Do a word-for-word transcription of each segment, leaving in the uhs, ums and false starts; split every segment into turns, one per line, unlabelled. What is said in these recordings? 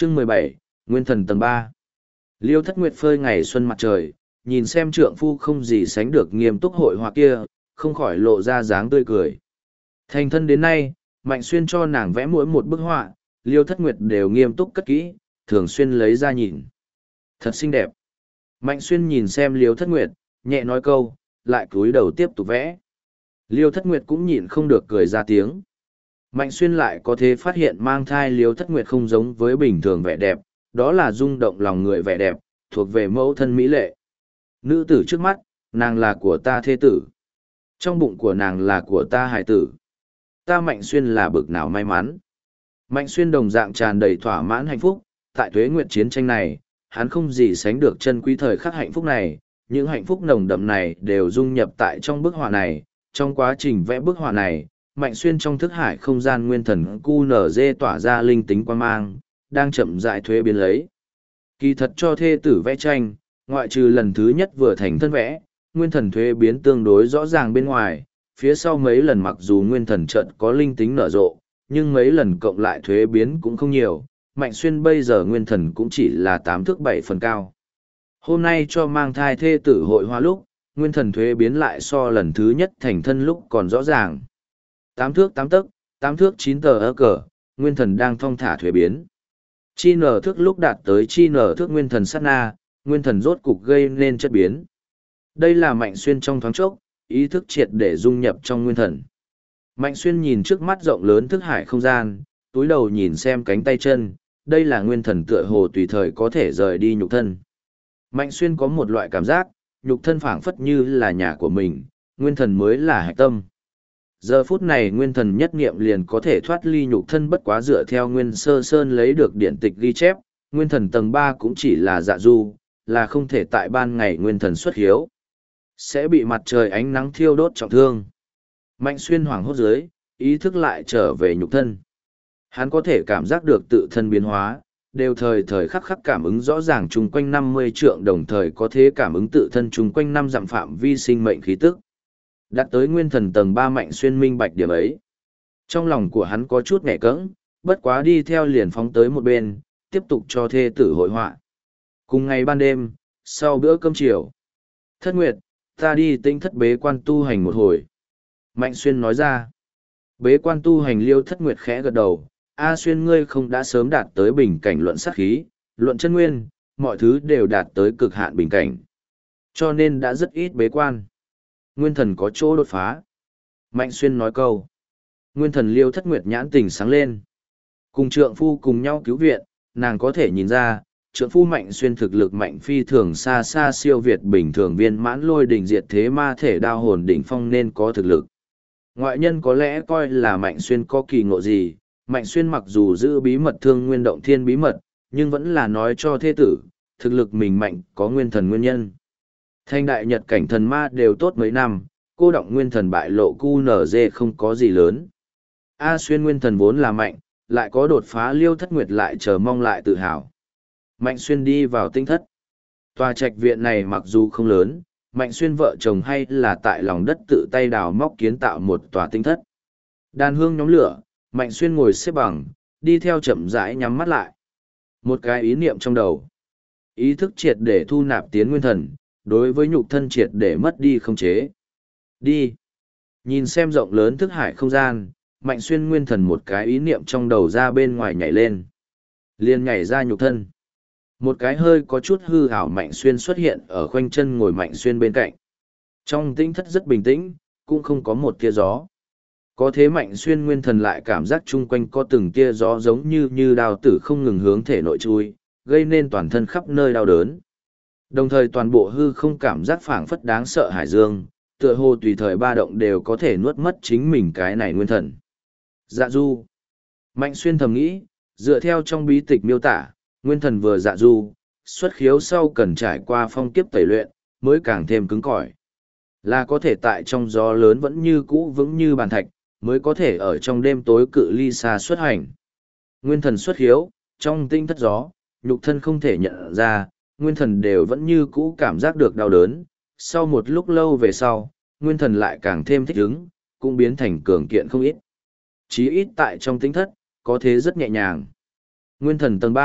Chương mười bảy, Nguyên thần tầng ba. Liêu Thất Nguyệt phơi ngày xuân mặt trời, nhìn xem trượng phu không gì sánh được nghiêm túc hội họa kia, không khỏi lộ ra dáng tươi cười. Thành thân đến nay, Mạnh Xuyên cho nàng vẽ mỗi một bức họa, Liêu Thất Nguyệt đều nghiêm túc cất kỹ, thường xuyên lấy ra nhìn. Thật xinh đẹp. Mạnh Xuyên nhìn xem Liêu Thất Nguyệt, nhẹ nói câu, lại cúi đầu tiếp tục vẽ. Liêu Thất Nguyệt cũng nhịn không được cười ra tiếng. Mạnh Xuyên lại có thể phát hiện mang thai Liêu Thất Nguyệt không giống với bình thường vẻ đẹp, đó là rung động lòng người vẻ đẹp, thuộc về mẫu thân mỹ lệ. Nữ tử trước mắt, nàng là của ta thê tử. Trong bụng của nàng là của ta hài tử. Ta Mạnh Xuyên là bực nào may mắn. Mạnh Xuyên đồng dạng tràn đầy thỏa mãn hạnh phúc, tại tuế nguyệt chiến tranh này, hắn không gì sánh được chân quý thời khắc hạnh phúc này, những hạnh phúc nồng đậm này đều dung nhập tại trong bức họa này, trong quá trình vẽ bức họa này, Mạnh Xuyên trong thức hải không gian nguyên thần cu nở dê tỏa ra linh tính quan mang, đang chậm rãi thuế biến lấy. Kỳ thật cho thê tử vẽ tranh, ngoại trừ lần thứ nhất vừa thành thân vẽ, nguyên thần thuế biến tương đối rõ ràng bên ngoài, phía sau mấy lần mặc dù nguyên thần trận có linh tính nở rộ, nhưng mấy lần cộng lại thuế biến cũng không nhiều, Mạnh Xuyên bây giờ nguyên thần cũng chỉ là tám thước bảy phần cao. Hôm nay cho mang thai thê tử hội hoa lúc, nguyên thần thuế biến lại so lần thứ nhất thành thân lúc còn rõ ràng. Tám thước tám tấc, tám thước chín tờ ơ cờ, nguyên thần đang thong thả thuế biến. Chi nở thước lúc đạt tới chi nở thước nguyên thần sát na, nguyên thần rốt cục gây nên chất biến. Đây là Mạnh Xuyên trong thoáng chốc, ý thức triệt để dung nhập trong nguyên thần. Mạnh Xuyên nhìn trước mắt rộng lớn thức hải không gian, túi đầu nhìn xem cánh tay chân, đây là nguyên thần tựa hồ tùy thời có thể rời đi nhục thân. Mạnh Xuyên có một loại cảm giác, nhục thân phảng phất như là nhà của mình, nguyên thần mới là hạch tâm. Giờ phút này nguyên thần nhất niệm liền có thể thoát ly nhục thân, bất quá dựa theo nguyên sơ sơn lấy được điện tịch ghi chép, nguyên thần tầng ba cũng chỉ là dạ du, là không thể tại ban ngày nguyên thần xuất hiếu. Sẽ bị mặt trời ánh nắng thiêu đốt trọng thương. Mạnh Xuyên hoảng hốt dưới, ý thức lại trở về nhục thân. Hắn có thể cảm giác được tự thân biến hóa, đều thời thời khắc khắc cảm ứng rõ ràng chung quanh năm mươi trượng, đồng thời có thể cảm ứng tự thân chung quanh năm dặm phạm vi sinh mệnh khí tức. Đạt tới nguyên thần tầng ba Mạnh Xuyên minh bạch điểm ấy. Trong lòng của hắn có chút nghẹ cẫng, bất quá đi theo liền phóng tới một bên, tiếp tục cho thê tử hội họa. Cùng ngày ban đêm, sau bữa cơm chiều, Thất Nguyệt, ta đi tinh thất bế quan tu hành một hồi. Mạnh Xuyên nói ra. Bế quan tu hành Liêu Thất Nguyệt khẽ gật đầu. A Xuyên ngươi không đã sớm đạt tới bình cảnh luận sát khí, luận chân nguyên, mọi thứ đều đạt tới cực hạn bình cảnh. Cho nên đã rất ít bế quan. Nguyên thần có chỗ đột phá. Mạnh Xuyên nói câu. Nguyên thần Liêu Thất Nguyệt nhãn tình sáng lên. Cùng trượng phu cùng nhau cứu viện, nàng có thể nhìn ra, trượng phu Mạnh Xuyên thực lực mạnh phi thường xa xa siêu việt bình thường viên mãn lôi đỉnh diệt thế ma thể đao hồn đỉnh phong nên có thực lực. Ngoại nhân có lẽ coi là Mạnh Xuyên có kỳ ngộ gì, Mạnh Xuyên mặc dù giữ bí mật thương nguyên động thiên bí mật, nhưng vẫn là nói cho thế tử, thực lực mình mạnh có nguyên thần nguyên nhân. Thanh đại nhật cảnh thần ma đều tốt mấy năm, cô động nguyên thần bại lộ cu nở dê không có gì lớn. A Xuyên nguyên thần vốn là mạnh, lại có đột phá Liêu Thất Nguyệt lại chờ mong lại tự hào. Mạnh Xuyên đi vào tinh thất. Tòa trạch viện này mặc dù không lớn, Mạnh Xuyên vợ chồng hay là tại lòng đất tự tay đào móc kiến tạo một tòa tinh thất. Đàn hương nhóm lửa, Mạnh Xuyên ngồi xếp bằng, đi theo chậm rãi nhắm mắt lại. Một cái ý niệm trong đầu. Ý thức triệt để thu nạp tiến nguyên thần, đối với nhục thân triệt để mất đi không chế. Đi. Nhìn xem rộng lớn thức hải không gian, Mạnh Xuyên nguyên thần một cái ý niệm trong đầu ra bên ngoài nhảy lên. Liền nhảy ra nhục thân. Một cái hơi có chút hư ảo Mạnh Xuyên xuất hiện ở khoanh chân ngồi Mạnh Xuyên bên cạnh. Trong tinh thất rất bình tĩnh, cũng không có một tia gió. Có thế Mạnh Xuyên nguyên thần lại cảm giác chung quanh có từng tia gió giống như như đao tử không ngừng hướng thể nội chui, gây nên toàn thân khắp nơi đau đớn. Đồng thời toàn bộ hư không cảm giác phảng phất đáng sợ hải dương, tựa hồ tùy thời ba động đều có thể nuốt mất chính mình cái này nguyên thần. Dạ du. Mạnh Xuyên thầm nghĩ, dựa theo trong bí tịch miêu tả, nguyên thần vừa dạ du, xuất khiếu sau cần trải qua phong kiếp tẩy luyện, mới càng thêm cứng cỏi. Là có thể tại trong gió lớn vẫn như cũ vững như bàn thạch, mới có thể ở trong đêm tối cự ly xa xuất hành. Nguyên thần xuất khiếu, trong tinh thất gió, nhục thân không thể nhận ra, nguyên thần đều vẫn như cũ cảm giác được đau đớn. Sau một lúc lâu về sau, nguyên thần lại càng thêm thích ứng, cũng biến thành cường kiện không ít. Chí ít tại trong tinh thất, có thế rất nhẹ nhàng. Nguyên thần tầng ba,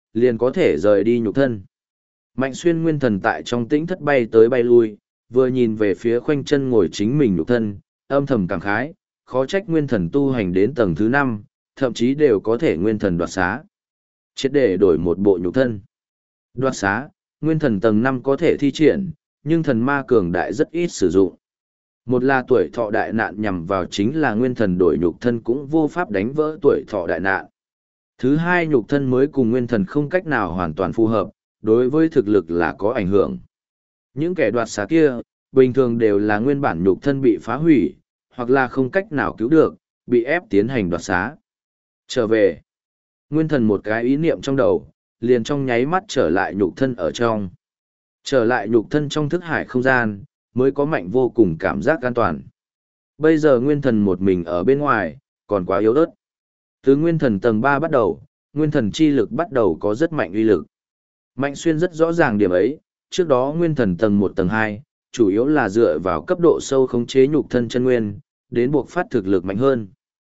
liền có thể rời đi nhục thân. Mạnh Xuyên nguyên thần tại trong tĩnh thất bay tới bay lui, vừa nhìn về phía khoanh chân ngồi chính mình nhục thân, âm thầm cảm khái, khó trách nguyên thần tu hành đến tầng thứ năm, thậm chí đều có thể nguyên thần đoạt xá. Chết để đổi một bộ nhục thân. Đoạt xá, nguyên thần tầng năm có thể thi triển, nhưng thần ma cường đại rất ít sử dụng. Một là tuổi thọ đại nạn nhằm vào chính là nguyên thần đổi nhục thân cũng vô pháp đánh vỡ tuổi thọ đại nạn. Thứ hai, nhục thân mới cùng nguyên thần không cách nào hoàn toàn phù hợp, đối với thực lực là có ảnh hưởng. Những kẻ đoạt xá kia, bình thường đều là nguyên bản nhục thân bị phá hủy, hoặc là không cách nào cứu được, bị ép tiến hành đoạt xá. Trở về, nguyên thần một cái ý niệm trong đầu, liền trong nháy mắt trở lại nhục thân ở trong. Trở lại nhục thân trong thức hải không gian, mới có mạnh vô cùng cảm giác an toàn. Bây giờ nguyên thần một mình ở bên ngoài, còn quá yếu ớt. Từ nguyên thần tầng ba bắt đầu, nguyên thần chi lực bắt đầu có rất mạnh uy lực. Mạnh Xuyên rất rõ ràng điểm ấy, trước đó nguyên thần tầng một tầng hai, chủ yếu là dựa vào cấp độ sâu khống chế nhục thân chân nguyên, đến buộc phát thực lực mạnh hơn.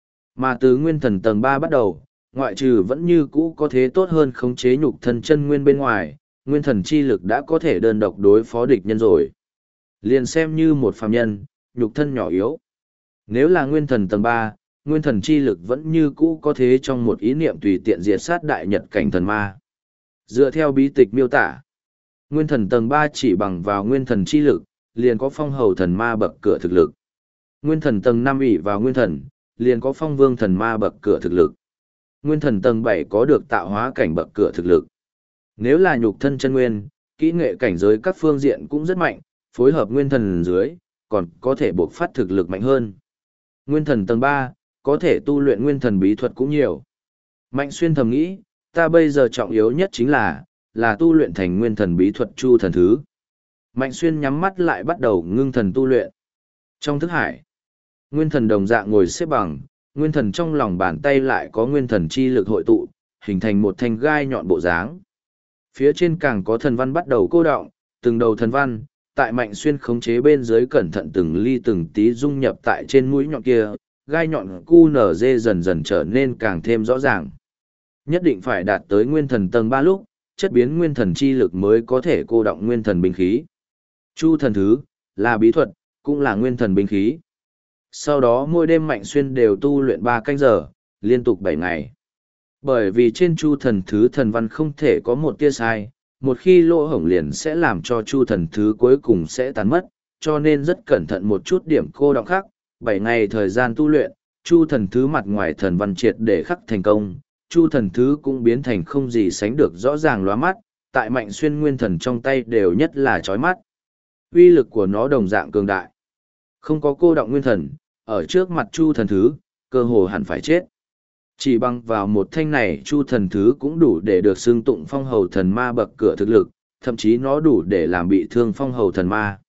Mà từ nguyên thần tầng ba bắt đầu, ngoại trừ vẫn như cũ có thế tốt hơn khống chế nhục thân chân nguyên bên ngoài, nguyên thần chi lực đã có thể đơn độc đối phó địch nhân rồi. Liền xem như một phàm nhân, nhục thân nhỏ yếu. Nếu là nguyên thần tầng ba, nguyên thần chi lực vẫn như cũ có thế trong một ý niệm tùy tiện diệt sát đại nhật cảnh thần ma. Dựa theo bí tịch miêu tả, nguyên thần tầng ba chỉ bằng vào nguyên thần chi lực, liền có phong hầu thần ma bậc cửa thực lực. Nguyên thần tầng năm ỷ vào nguyên thần, liền có phong vương thần ma bậc cửa thực lực. Nguyên thần tầng bảy có được tạo hóa cảnh bậc cửa thực lực. Nếu là nhục thân chân nguyên, kỹ nghệ cảnh giới các phương diện cũng rất mạnh, phối hợp nguyên thần dưới, còn có thể buộc phát thực lực mạnh hơn. Nguyên thần tầng ba, có thể tu luyện nguyên thần bí thuật cũng nhiều. Mạnh Xuyên thầm nghĩ, ta bây giờ trọng yếu nhất chính là, là tu luyện thành nguyên thần bí thuật chu thần thứ. Mạnh Xuyên nhắm mắt lại bắt đầu ngưng thần tu luyện. Trong thức hải, nguyên thần đồng dạng ngồi xếp bằng, nguyên thần trong lòng bàn tay lại có nguyên thần chi lực hội tụ, hình thành một thanh gai nhọn bộ dáng. Phía trên càng có thần văn bắt đầu cô đọng, từng đầu thần văn, tại Mạnh Xuyên khống chế bên dưới cẩn thận từng ly từng tí dung nhập tại trên mũi nhọn kia, gai nhọn cu nở dê dần dần trở nên càng thêm rõ ràng. Nhất định phải đạt tới nguyên thần tầng ba lúc, chất biến nguyên thần chi lực mới có thể cô đọng nguyên thần binh khí. Chu thần thứ, là bí thuật, cũng là nguyên thần binh khí. Sau đó mỗi đêm Mạnh Xuyên đều tu luyện ba canh giờ, liên tục bảy ngày. Bởi vì trên chu thần thứ thần văn không thể có một tia sai, một khi lỗ hổng liền sẽ làm cho chu thần thứ cuối cùng sẽ tàn mất, cho nên rất cẩn thận một chút điểm cô đọng khắc. Bảy ngày thời gian tu luyện, chu thần thứ mặt ngoài thần văn triệt để khắc thành công, chu thần thứ cũng biến thành không gì sánh được rõ ràng lóa mắt, tại Mạnh Xuyên nguyên thần trong tay đều nhất là chói mắt. Uy lực của nó đồng dạng cường đại. Không có cô đọng nguyên thần, ở trước mặt chu thần thứ, cơ hồ hẳn phải chết. Chỉ bằng vào một thanh này chu thần thứ cũng đủ để được xưng tụng phong hầu thần ma bậc cửa thực lực, thậm chí nó đủ để làm bị thương phong hầu thần ma.